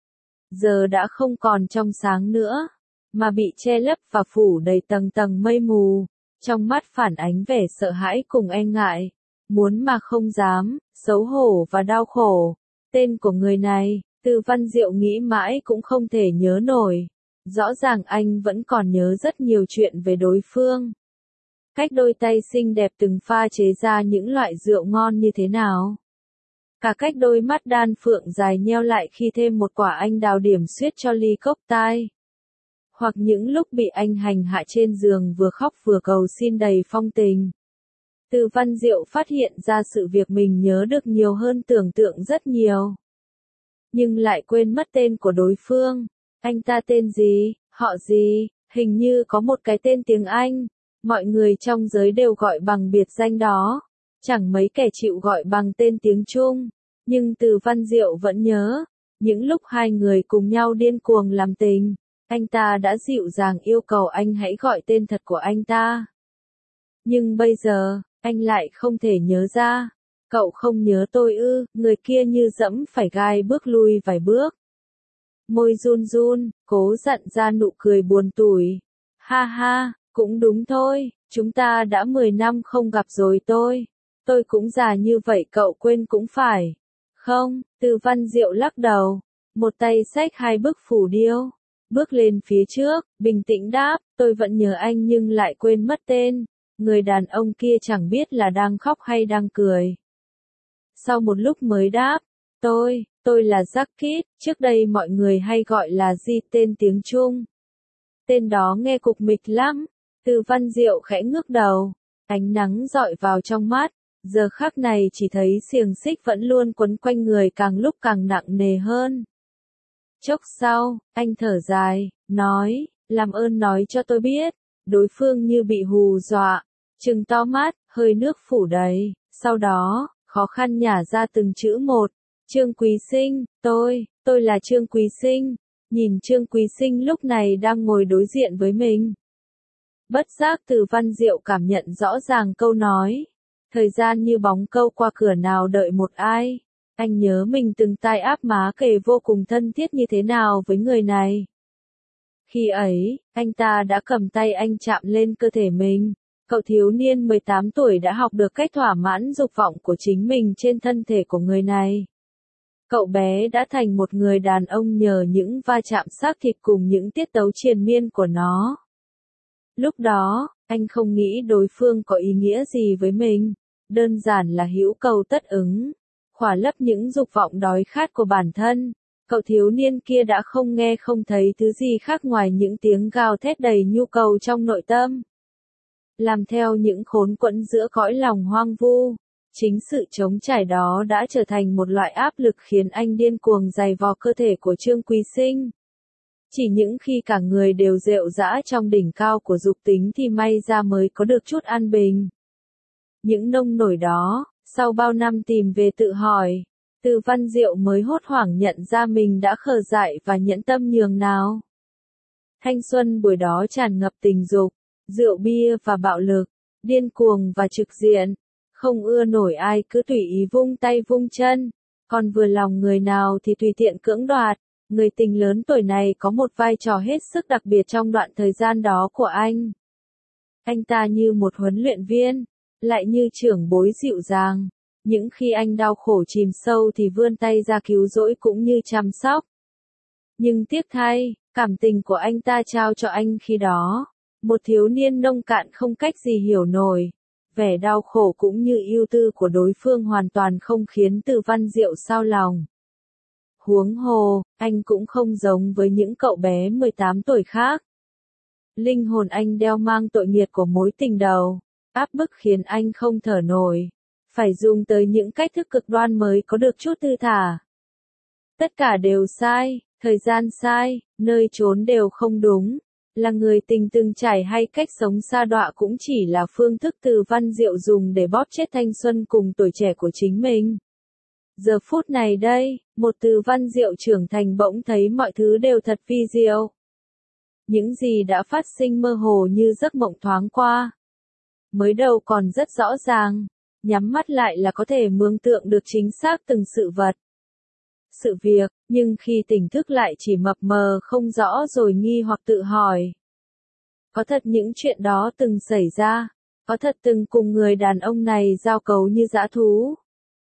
Giờ đã không còn trong sáng nữa, mà bị che lấp và phủ đầy tầng tầng mây mù, trong mắt phản ánh vẻ sợ hãi cùng e ngại, muốn mà không dám, xấu hổ và đau khổ. Tên của người này, Từ Văn Diệu nghĩ mãi cũng không thể nhớ nổi. Rõ ràng anh vẫn còn nhớ rất nhiều chuyện về đối phương. Cách đôi tay xinh đẹp từng pha chế ra những loại rượu ngon như thế nào. Cả cách đôi mắt đan phượng dài nheo lại khi thêm một quả anh đào điểm xuyết cho ly cốc tai. Hoặc những lúc bị anh hành hạ trên giường vừa khóc vừa cầu xin đầy phong tình. Từ Văn Diệu phát hiện ra sự việc mình nhớ được nhiều hơn tưởng tượng rất nhiều. Nhưng lại quên mất tên của đối phương. Anh ta tên gì, họ gì, hình như có một cái tên tiếng Anh, mọi người trong giới đều gọi bằng biệt danh đó, chẳng mấy kẻ chịu gọi bằng tên tiếng Trung, nhưng Từ Văn Diệu vẫn nhớ, những lúc hai người cùng nhau điên cuồng làm tình, anh ta đã dịu dàng yêu cầu anh hãy gọi tên thật của anh ta. Nhưng bây giờ, anh lại không thể nhớ ra, cậu không nhớ tôi ư, người kia như dẫm phải gai bước lui vài bước. Môi run run, cố dặn ra nụ cười buồn tủi. Ha ha, cũng đúng thôi, chúng ta đã 10 năm không gặp rồi tôi cũng già như vậy cậu quên cũng phải. Không, Từ Văn Diệu lắc đầu, một tay xách 2 bức phù điêu, bước lên phía trước, bình tĩnh đáp, tôi vẫn nhớ anh nhưng lại quên mất tên. Người đàn ông kia chẳng biết là đang khóc hay đang cười. Sau một lúc mới đáp, tôi là Jackit, trước đây mọi người hay gọi là Di tên tiếng Trung. Tên đó nghe cục mịch lắm. Từ Văn Diệu khẽ ngước đầu, ánh nắng dọi vào trong mắt, giờ khắc này chỉ thấy xiềng xích vẫn luôn quấn quanh người càng lúc càng nặng nề hơn. Chốc sau, anh thở dài, nói, làm ơn nói cho tôi biết. Đối phương như bị hù dọa, trừng to mắt, hơi nước phủ đầy, sau đó, khó khăn nhả ra từng chữ một. Trương Quý Sinh, tôi là Trương Quý Sinh. Nhìn Trương Quý Sinh lúc này đang ngồi đối diện với mình. Bất giác Từ Văn Diệu cảm nhận rõ ràng câu nói. Thời gian như bóng câu qua cửa nào đợi một ai. Anh nhớ mình từng tai áp má kề vô cùng thân thiết như thế nào với người này. Khi ấy, anh ta đã cầm tay anh chạm lên cơ thể mình. Cậu thiếu niên 18 tuổi đã học được cách thỏa mãn dục vọng của chính mình trên thân thể của người này. Cậu bé đã thành một người đàn ông nhờ những va chạm xác thịt cùng những tiết tấu triền miên của nó. Lúc đó, anh không nghĩ đối phương có ý nghĩa gì với mình, đơn giản là hữu cầu tất ứng, khỏa lấp những dục vọng đói khát của bản thân. Cậu thiếu niên kia đã không nghe không thấy thứ gì khác ngoài những tiếng gào thét đầy nhu cầu trong nội tâm. Làm theo những khốn quẫn giữa cõi lòng hoang vu, chính sự trống trải đó đã trở thành một loại áp lực khiến anh điên cuồng giày vò cơ thể của Trương Quý Sinh. Chỉ những khi cả người đều rệu rã trong đỉnh cao của dục tính thì may ra mới có được chút an bình. Những nông nổi đó, sau bao năm tìm về tự hỏi, Từ Văn Diệu mới hốt hoảng nhận ra mình đã khờ dại và nhẫn tâm nhường nào. Thanh xuân buổi đó tràn ngập tình dục, rượu bia và bạo lực, điên cuồng và trực diện, không ưa nổi ai cứ tùy ý vung tay vung chân, còn vừa lòng người nào thì tùy tiện cưỡng đoạt. Người tình lớn tuổi này có một vai trò hết sức đặc biệt trong đoạn thời gian đó của anh. Anh ta như một huấn luyện viên, lại như trưởng bối dịu dàng. Những khi anh đau khổ chìm sâu thì vươn tay ra cứu rỗi cũng như chăm sóc. Nhưng tiếc thay, cảm tình của anh ta trao cho anh khi đó, một thiếu niên nông cạn không cách gì hiểu nổi. Vẻ đau khổ cũng như ưu tư của đối phương hoàn toàn không khiến Từ Văn Diệu xao lòng. Huống hồ, anh cũng không giống với những cậu bé 18 tuổi khác. Linh hồn anh đeo mang tội nghiệt của mối tình đầu, áp bức khiến anh không thở nổi. Phải dùng tới những cách thức cực đoan mới có được chút thư thả. Tất cả đều sai, thời gian sai, nơi trốn đều không đúng. Là người tình từng trải hay cách sống sa đọa cũng chỉ là phương thức Từ Văn Diệu dùng để bóp chết thanh xuân cùng tuổi trẻ của chính mình. Giờ phút này đây, một Từ Văn Diệu trưởng thành bỗng thấy mọi thứ đều thật vi diệu. Những gì đã phát sinh mơ hồ như giấc mộng thoáng qua. Mới đầu còn rất rõ ràng, nhắm mắt lại là có thể mường tượng được chính xác từng sự vật. Sự việc, nhưng khi tỉnh thức lại chỉ mập mờ không rõ rồi nghi hoặc tự hỏi. Có thật những chuyện đó từng xảy ra? Có thật từng cùng người đàn ông này giao cấu như dã thú?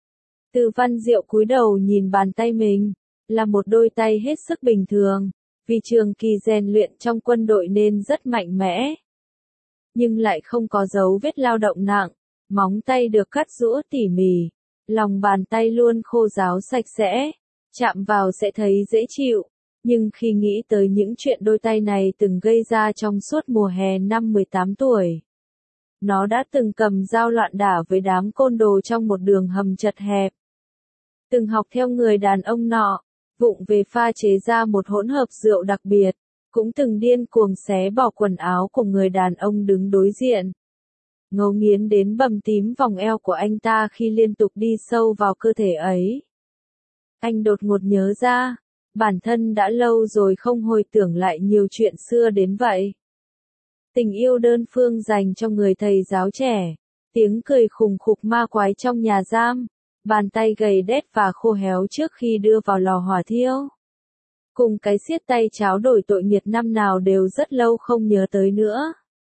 Từ Văn Diệu cúi đầu nhìn bàn tay mình, là một đôi tay hết sức bình thường, vì trường kỳ rèn luyện trong quân đội nên rất mạnh mẽ. Nhưng lại không có dấu vết lao động nặng, móng tay được cắt rũa tỉ mỉ, lòng bàn tay luôn khô ráo sạch sẽ, chạm vào sẽ thấy dễ chịu. Nhưng khi nghĩ tới những chuyện đôi tay này từng gây ra trong suốt mùa hè năm 18 tuổi, nó đã từng cầm dao loạn đả với đám côn đồ trong một đường hầm chật hẹp. Từng học theo người đàn ông nọ, vụng về pha chế ra một hỗn hợp rượu đặc biệt, cũng từng điên cuồng xé bỏ quần áo của người đàn ông đứng đối diện. Ngấu nghiến đến bầm tím vòng eo của anh ta khi liên tục đi sâu vào cơ thể ấy. Anh đột ngột nhớ ra, bản thân đã lâu rồi không hồi tưởng lại nhiều chuyện xưa đến vậy. Tình yêu đơn phương dành cho người thầy giáo trẻ, tiếng cười khùng khục ma quái trong nhà giam, bàn tay gầy đét và khô héo trước khi đưa vào lò hỏa thiêu. Cùng cái siết tay cháo đổi tội nghiệt năm nào đều rất lâu không nhớ tới nữa.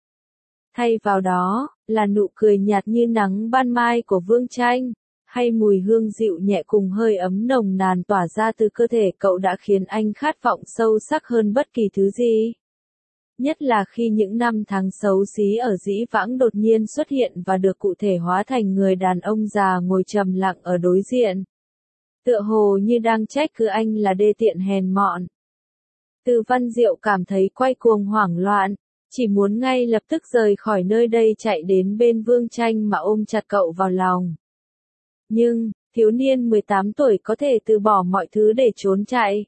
Thay vào đó, là nụ cười nhạt như nắng ban mai của Vương Tranh, hay mùi hương dịu nhẹ cùng hơi ấm nồng nàn tỏa ra từ cơ thể cậu đã khiến anh khát vọng sâu sắc hơn bất kỳ thứ gì. Nhất là khi những năm tháng xấu xí ở dĩ vãng đột nhiên xuất hiện và được cụ thể hóa thành người đàn ông già ngồi trầm lặng ở đối diện. Tựa hồ như đang trách cứ anh là đê tiện hèn mọn. Từ Văn Diệu cảm thấy quay cuồng hoảng loạn, chỉ muốn ngay lập tức rời khỏi nơi đây chạy đến bên Vương Tranh mà ôm chặt cậu vào lòng. Nhưng, thiếu niên 18 tuổi có thể từ bỏ mọi thứ để trốn chạy.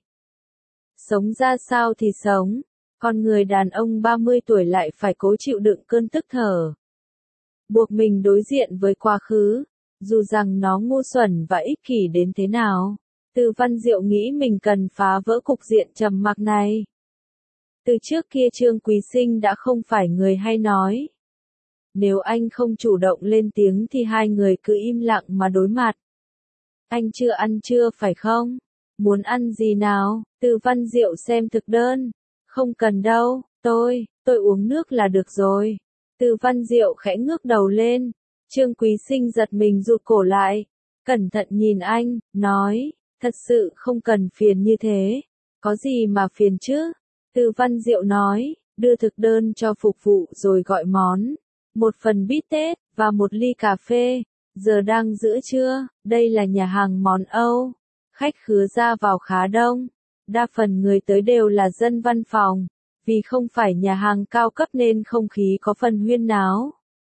Sống ra sao thì sống, còn người đàn ông 30 tuổi lại phải cố chịu đựng cơn tức thở. Buộc mình đối diện với quá khứ, dù rằng nó ngu xuẩn và ích kỷ đến thế nào. Từ Văn Diệu nghĩ mình cần phá vỡ cục diện trầm mặc này. Từ trước kia Trương Quý Sinh đã không phải người hay nói. Nếu anh không chủ động lên tiếng thì hai người cứ im lặng mà đối mặt. Anh chưa ăn chưa phải không? Muốn ăn gì nào? Từ Văn Diệu xem thực đơn. Không cần đâu, tôi uống nước là được rồi. Từ Văn Diệu khẽ ngước đầu lên. Trương Quý Sinh giật mình rụt cổ lại. Cẩn thận nhìn anh, nói, thật sự không cần phiền như thế. Có gì mà phiền chứ? Từ Văn Diệu nói, đưa thực đơn cho phục vụ rồi gọi món. Một phần bít tết, và một ly cà phê. Giờ đang giữa trưa, đây là nhà hàng món Âu. Khách khứa ra vào khá đông. Đa phần người tới đều là dân văn phòng. Vì không phải nhà hàng cao cấp nên không khí có phần huyên náo.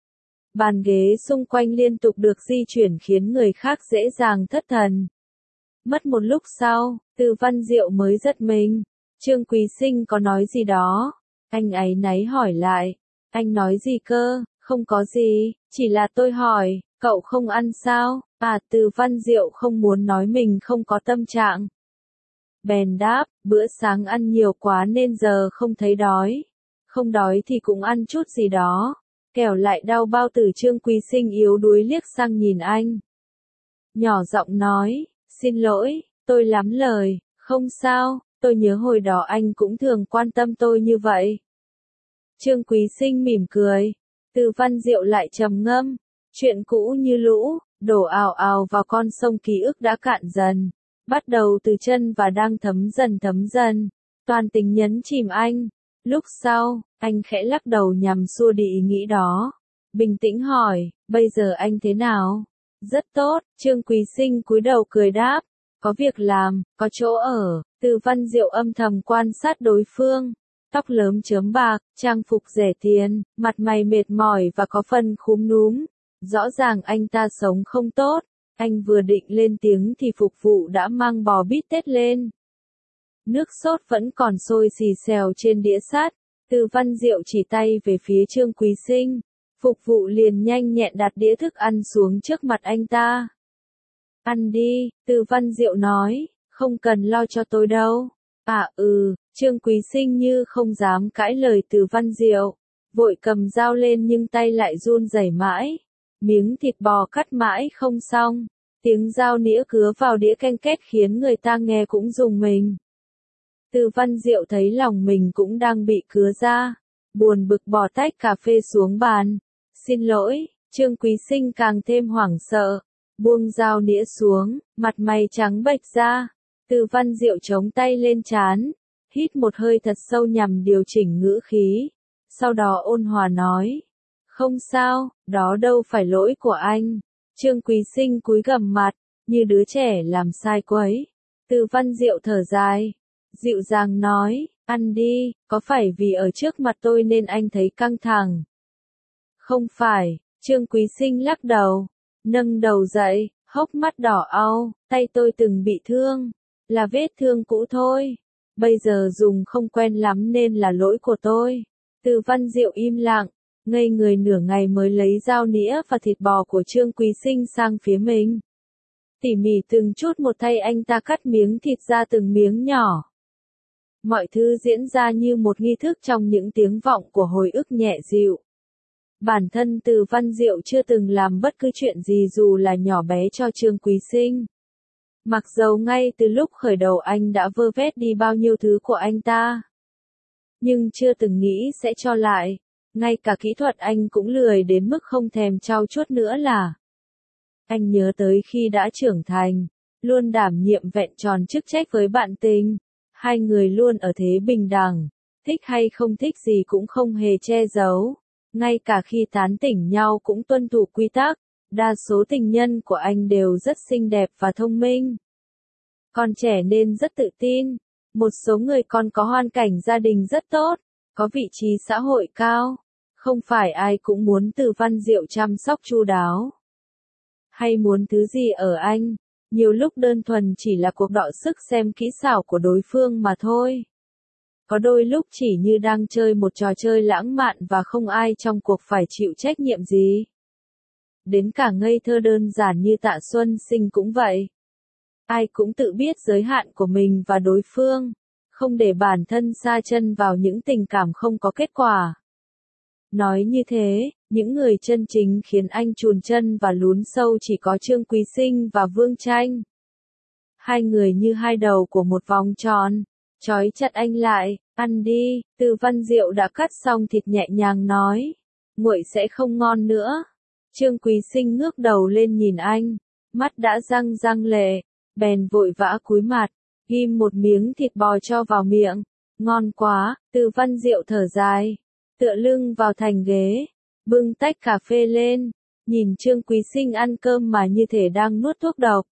Bàn ghế xung quanh liên tục được di chuyển khiến người khác dễ dàng thất thần. Mất một lúc sau, Từ Văn Diệu mới giật mình. Trương Quý Sinh có nói gì đó. Anh áy náy hỏi lại. Anh nói gì cơ? Không có gì, chỉ là tôi hỏi, cậu không ăn sao? Từ Văn Diệu không muốn nói mình không có tâm trạng. Bèn đáp, bữa sáng ăn nhiều quá nên giờ không thấy đói. Không đói thì cũng ăn chút gì đó. Kẻo lại đau bao tử. Trương Quý Sinh yếu đuối liếc sang nhìn anh. Nhỏ giọng nói, xin lỗi, tôi lắm lời, không sao, tôi nhớ hồi đó anh cũng thường quan tâm tôi như vậy. Trương Quý Sinh mỉm cười. Từ Văn Diệu lại trầm ngâm. Chuyện cũ như lũ, đổ ào ào vào con sông ký ức đã cạn dần. Bắt đầu từ chân và đang thấm dần. Toàn tình nhấn chìm anh. Lúc sau, anh khẽ lắc đầu nhằm xua đi ý nghĩ đó. Bình tĩnh hỏi, bây giờ anh thế nào? Rất tốt, Trương Quý Sinh cúi đầu cười đáp. Có việc làm, có chỗ ở. Từ Văn Diệu âm thầm quan sát đối phương. Tóc lớm chớm bạc, trang phục rẻ tiền, mặt mày mệt mỏi và có phần khúm núm. Rõ ràng anh ta sống không tốt. Anh vừa định lên tiếng thì phục vụ đã mang bò bít tết lên. Nước sốt vẫn còn sôi xì xèo trên đĩa sắt. Từ Văn Diệu chỉ tay về phía Trương Quý Sinh. Phục vụ liền nhanh nhẹn đặt đĩa thức ăn xuống trước mặt anh ta. Ăn đi, Từ Văn Diệu nói, không cần lo cho tôi đâu. Trương Quý Sinh như không dám cãi lời Từ Văn Diệu. Vội cầm dao lên nhưng tay lại run rẩy mãi. Miếng thịt bò cắt mãi không xong. Tiếng dao nĩa cứa vào đĩa ken két khiến người ta nghe cũng rùng mình. Từ Văn Diệu thấy lòng mình cũng đang bị cứa ra. Buồn bực bỏ tách cà phê xuống bàn. Xin lỗi, Trương Quý Sinh càng thêm hoảng sợ. Buông dao nĩa xuống, mặt mày trắng bệch ra. Từ Văn Diệu chống tay lên trán. Hít một hơi thật sâu nhằm điều chỉnh ngữ khí. Sau đó ôn hòa nói. Không sao, đó đâu phải lỗi của anh. Trương Quý Sinh cúi gằm mặt, như đứa trẻ làm sai quấy. Từ Văn Diệu thở dài. Dịu dàng nói, ăn đi, có phải vì ở trước mặt tôi nên anh thấy căng thẳng? Không phải, Trương Quý Sinh lắc đầu. Nâng đầu dậy, hốc mắt đỏ au, tay tôi từng bị thương. Là vết thương cũ thôi. Bây giờ dùng không quen lắm nên là lỗi của tôi. Từ Văn Diệu im lặng, ngây người nửa ngày mới lấy dao nĩa và thịt bò của Trương Quý Sinh sang phía mình. Tỉ mỉ từng chút một thay anh ta cắt miếng thịt ra từng miếng nhỏ. Mọi thứ diễn ra như một nghi thức trong những tiếng vọng của hồi ức nhẹ dịu. Bản thân Từ Văn Diệu chưa từng làm bất cứ chuyện gì dù là nhỏ bé cho Trương Quý Sinh. Mặc dầu ngay từ lúc khởi đầu anh đã vơ vét đi bao nhiêu thứ của anh ta. Nhưng chưa từng nghĩ sẽ cho lại. Ngay cả kỹ thuật anh cũng lười đến mức không thèm trau chuốt nữa là. Anh nhớ tới khi đã trưởng thành, luôn đảm nhiệm vẹn tròn chức trách với bạn tình. Hai người luôn ở thế bình đẳng. thích hay không thích gì cũng không hề che giấu. Ngay cả khi tán tỉnh nhau cũng tuân thủ quy tắc. Đa số tình nhân của anh đều rất xinh đẹp và thông minh. Còn trẻ nên rất tự tin. Một số người còn có hoàn cảnh gia đình rất tốt, có vị trí xã hội cao. Không phải ai cũng muốn Từ Văn Diệu chăm sóc chu đáo. Hay muốn thứ gì ở anh. Nhiều lúc đơn thuần chỉ là cuộc đọ sức xem kỹ xảo của đối phương mà thôi. Có đôi lúc chỉ như đang chơi một trò chơi lãng mạn và không ai trong cuộc phải chịu trách nhiệm gì. Đến cả ngây thơ đơn giản như Tạ Xuân Sinh cũng vậy. Ai cũng tự biết giới hạn của mình và đối phương, không để bản thân sa chân vào những tình cảm không có kết quả. Nói như thế, những người chân chính khiến anh chùn chân và lún sâu chỉ có Trương Quý Sinh và Vương Tranh. Hai người như hai đầu của một vòng tròn, trói chặt anh lại. Ăn đi, Từ Văn Diệu đã cắt xong thịt nhẹ nhàng nói. Nguội sẽ không ngon nữa. Trương Quý Sinh ngước đầu lên nhìn anh, mắt đã răng răng lệ, bèn vội vã cúi mặt, ghim một miếng thịt bò cho vào miệng. Ngon quá, Từ Văn Diệu thở dài, tựa lưng vào thành ghế, bưng tách cà phê lên, nhìn Trương Quý Sinh ăn cơm mà như thể đang nuốt thuốc độc.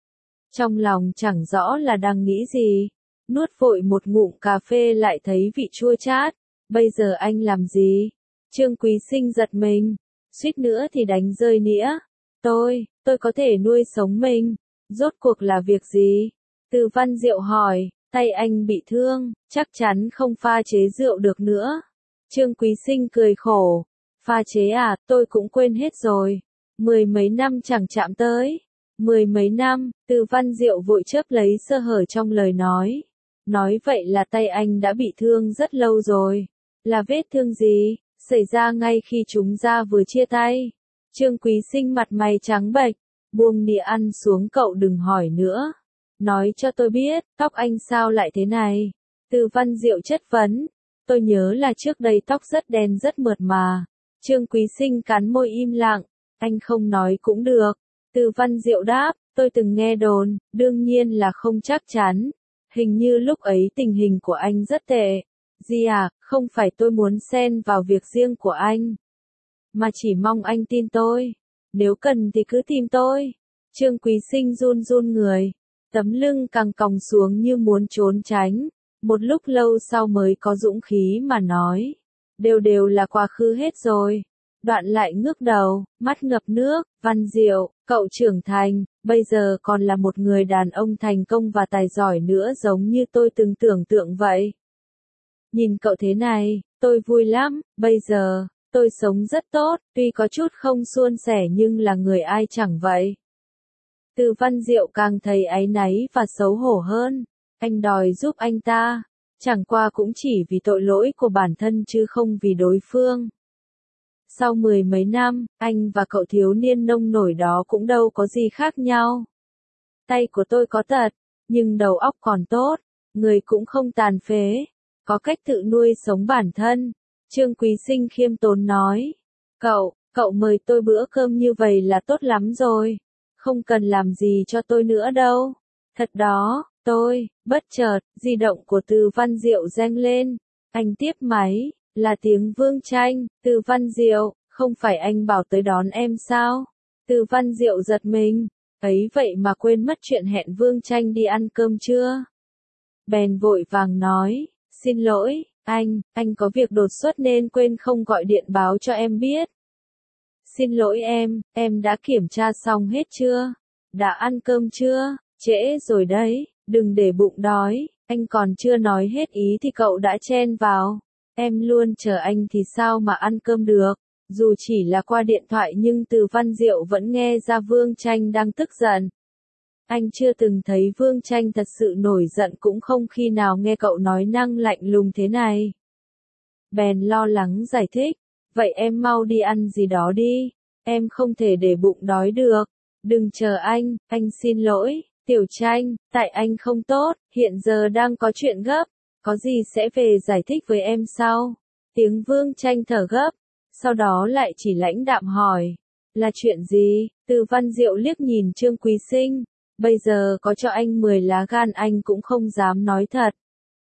Trong lòng chẳng rõ là đang nghĩ gì, nuốt vội một ngụm cà phê lại thấy vị chua chát. Bây giờ anh làm gì? Trương Quý Sinh giật mình, suýt nữa thì đánh rơi nĩa. Tôi có thể nuôi sống mình. Rốt cuộc là việc gì? Từ Văn Diệu hỏi, tay anh bị thương, chắc chắn không pha chế rượu được nữa. Trương Quý Sinh cười khổ, pha chế à, tôi cũng quên hết rồi. 10 mấy năm chẳng chạm tới. 10 mấy năm, Từ Văn Diệu vội chớp lấy sơ hở trong lời nói. Nói vậy là tay anh đã bị thương rất lâu rồi. Là vết thương gì? Xảy ra ngay khi chúng ta vừa chia tay. Trương Quý Sinh mặt mày trắng bệch, buông đĩa ăn xuống, cậu đừng hỏi nữa. Nói cho tôi biết, tóc anh sao lại thế này? Từ Văn Diệu chất vấn. Tôi nhớ là trước đây tóc rất đen rất mượt mà. Trương Quý Sinh cắn môi im lặng. Anh không nói cũng được. Từ Văn Diệu đáp, tôi từng nghe đồn, đương nhiên là không chắc chắn. Hình như lúc ấy tình hình của anh rất tệ. Gì à, không phải tôi muốn xen vào việc riêng của anh, mà chỉ mong anh tin tôi. Nếu cần thì cứ tìm tôi. Trương Quý Sinh run run người, tấm lưng căng còng xuống như muốn trốn tránh. Một lúc lâu sau mới có dũng khí mà nói. Đều là quá khứ hết rồi. Đoạn lại ngước đầu, mắt ngập nước. Văn Diệu, cậu trưởng thành, bây giờ còn là một người đàn ông thành công và tài giỏi nữa, giống như tôi từng tưởng tượng vậy. Nhìn cậu thế này, tôi vui lắm. Bây giờ, tôi sống rất tốt, tuy có chút không suôn sẻ nhưng là người ai chẳng vậy. Từ Văn Diệu càng thấy áy náy và xấu hổ hơn. Anh đòi giúp anh ta, chẳng qua cũng chỉ vì tội lỗi của bản thân chứ không vì đối phương. Sau 10 mấy năm, anh và cậu thiếu niên nông nổi đó cũng đâu có gì khác nhau. Tay của tôi có tật, nhưng đầu óc còn tốt, người cũng không tàn phế, có cách tự nuôi sống bản thân. Trương Quý Sinh khiêm tốn nói. Cậu mời tôi bữa cơm như vậy là tốt lắm rồi. Không cần làm gì cho tôi nữa đâu. Thật đó, bất chợt, di động của Từ Văn Diệu reng lên. Anh tiếp máy, là tiếng Vương Tranh. Từ Văn Diệu, không phải anh bảo tới đón em sao? Từ Văn Diệu giật mình, ấy vậy mà quên mất chuyện hẹn Vương Tranh đi ăn cơm chưa? Bèn vội vàng nói, xin lỗi, anh có việc đột xuất nên quên không gọi điện báo cho em biết. Xin lỗi em đã kiểm tra xong hết chưa? Đã ăn cơm chưa? Trễ rồi đấy, đừng để bụng đói. Anh còn chưa nói hết ý thì cậu đã chen vào. Em luôn chờ anh thì sao mà ăn cơm được. Dù chỉ là qua điện thoại nhưng Từ Văn Diệu vẫn nghe ra Vương Tranh đang tức giận. Anh chưa từng thấy Vương Tranh thật sự nổi giận, cũng không khi nào nghe cậu nói năng lạnh lùng thế này. Bèn lo lắng giải thích, vậy em mau đi ăn gì đó đi, em không thể để bụng đói được. Đừng chờ anh xin lỗi, Tiểu Tranh, tại anh không tốt, hiện giờ đang có chuyện gấp, có gì sẽ về giải thích với em sau. Tiếng Vương Tranh thở gấp, sau đó lại chỉ lãnh đạm hỏi, là chuyện gì? Từ Văn Diệu liếc nhìn Trương Quý Sinh, bây giờ có cho anh 10 lá gan anh cũng không dám nói thật.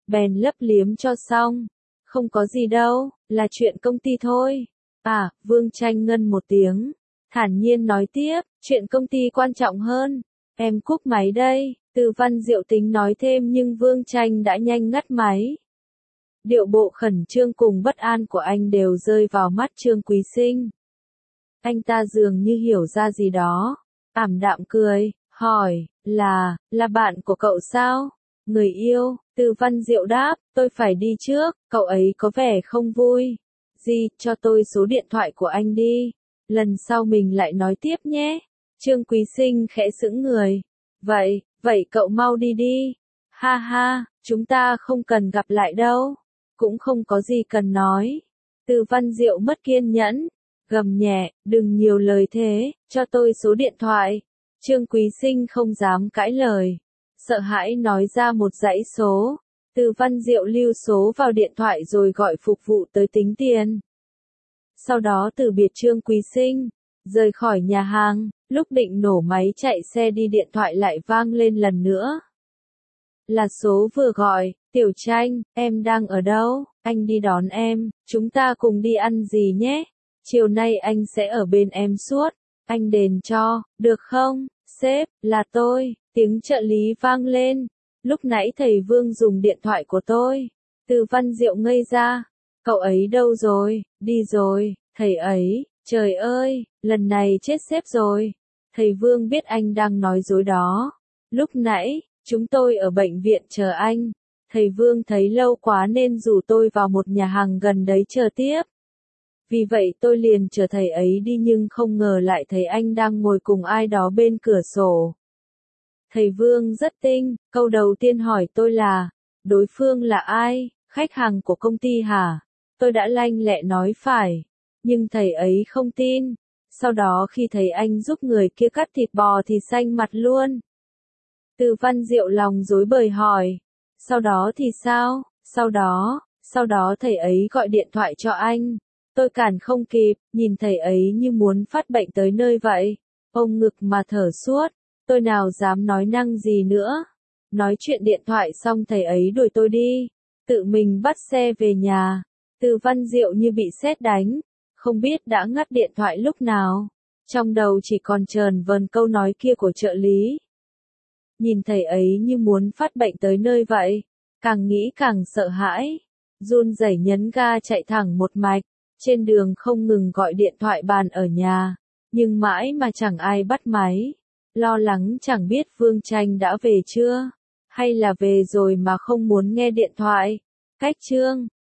bèn lấp liếm cho xong. Không có gì đâu, là chuyện công ty thôi. À, Vương Tranh ngân một tiếng, thản nhiên nói tiếp, chuyện công ty quan trọng hơn. Em cúp máy đây, Từ Văn Diệu tính nói thêm nhưng Vương Tranh đã nhanh ngắt máy. Điệu bộ khẩn trương cùng bất an của anh đều rơi vào mắt Trương Quý Sinh. Anh ta dường như hiểu ra gì đó, ảm đạm cười, hỏi, là bạn của cậu sao? Người yêu, Từ Văn Diệu đáp, tôi phải đi trước, cậu ấy có vẻ không vui. Gì, cho tôi số điện thoại của anh đi, lần sau mình lại nói tiếp nhé. Trương Quý Sinh khẽ sững người. Vậy cậu mau đi đi. Ha ha, chúng ta không cần gặp lại đâu. Cũng không có gì cần nói. Từ Văn Diệu mất kiên nhẫn, gầm nhẹ, đừng nhiều lời thế, cho tôi số điện thoại. Trương Quý Sinh không dám cãi lời, sợ hãi nói ra một dãy số. Từ Văn Diệu lưu số vào điện thoại rồi gọi phục vụ tới tính tiền. Sau đó từ biệt Trương Quý Sinh, rời khỏi nhà hàng, lúc định nổ máy chạy xe đi điện thoại lại vang lên lần nữa. Là số vừa gọi, Tiểu Tranh, em đang ở đâu? Anh đi đón em, chúng ta cùng đi ăn gì nhé? Chiều nay anh sẽ ở bên em suốt, anh đền cho, được không? Sếp, là tôi, tiếng trợ lý vang lên. Lúc nãy thầy Vương dùng điện thoại của tôi. Từ Văn Diệu ngây ra. Cậu ấy đâu rồi? Đi rồi, thầy ấy, trời ơi, lần này chết sếp rồi. Thầy Vương biết anh đang nói dối đó. Lúc nãy, chúng tôi ở bệnh viện chờ anh. Thầy Vương thấy lâu quá nên rủ tôi vào một nhà hàng gần đấy chờ tiếp. Vì vậy tôi liền chờ thầy ấy đi nhưng không ngờ lại thấy anh đang ngồi cùng ai đó bên cửa sổ. Thầy Vương rất tinh, câu đầu tiên hỏi tôi là, đối phương là ai, khách hàng của công ty hả? Tôi đã lanh lẹ nói phải, nhưng thầy ấy không tin. Sau đó khi thấy anh giúp người kia cắt thịt bò thì xanh mặt luôn. Từ Văn Diệu lòng rối bời hỏi, sau đó thì sao? Sau đó thầy ấy gọi điện thoại cho anh. Tôi cản không kịp, nhìn thầy ấy như muốn phát bệnh tới nơi vậy. Ôm ngực mà thở suốt, tôi nào dám nói năng gì nữa. Nói chuyện điện thoại xong thầy ấy đuổi tôi đi, tự mình bắt xe về nhà. Từ Văn Diệu như bị sét đánh, không biết đã ngắt điện thoại lúc nào. Trong đầu chỉ còn chờn vờn câu nói kia của trợ lý. Nhìn thầy ấy như muốn phát bệnh tới nơi vậy, càng nghĩ càng sợ hãi. Run rẩy nhấn ga chạy thẳng một mạch, trên đường không ngừng gọi điện thoại bàn ở nhà, nhưng mãi mà chẳng ai bắt máy. Lo lắng chẳng biết Vương Tranh đã về chưa, hay là về rồi mà không muốn nghe điện thoại. Cách chương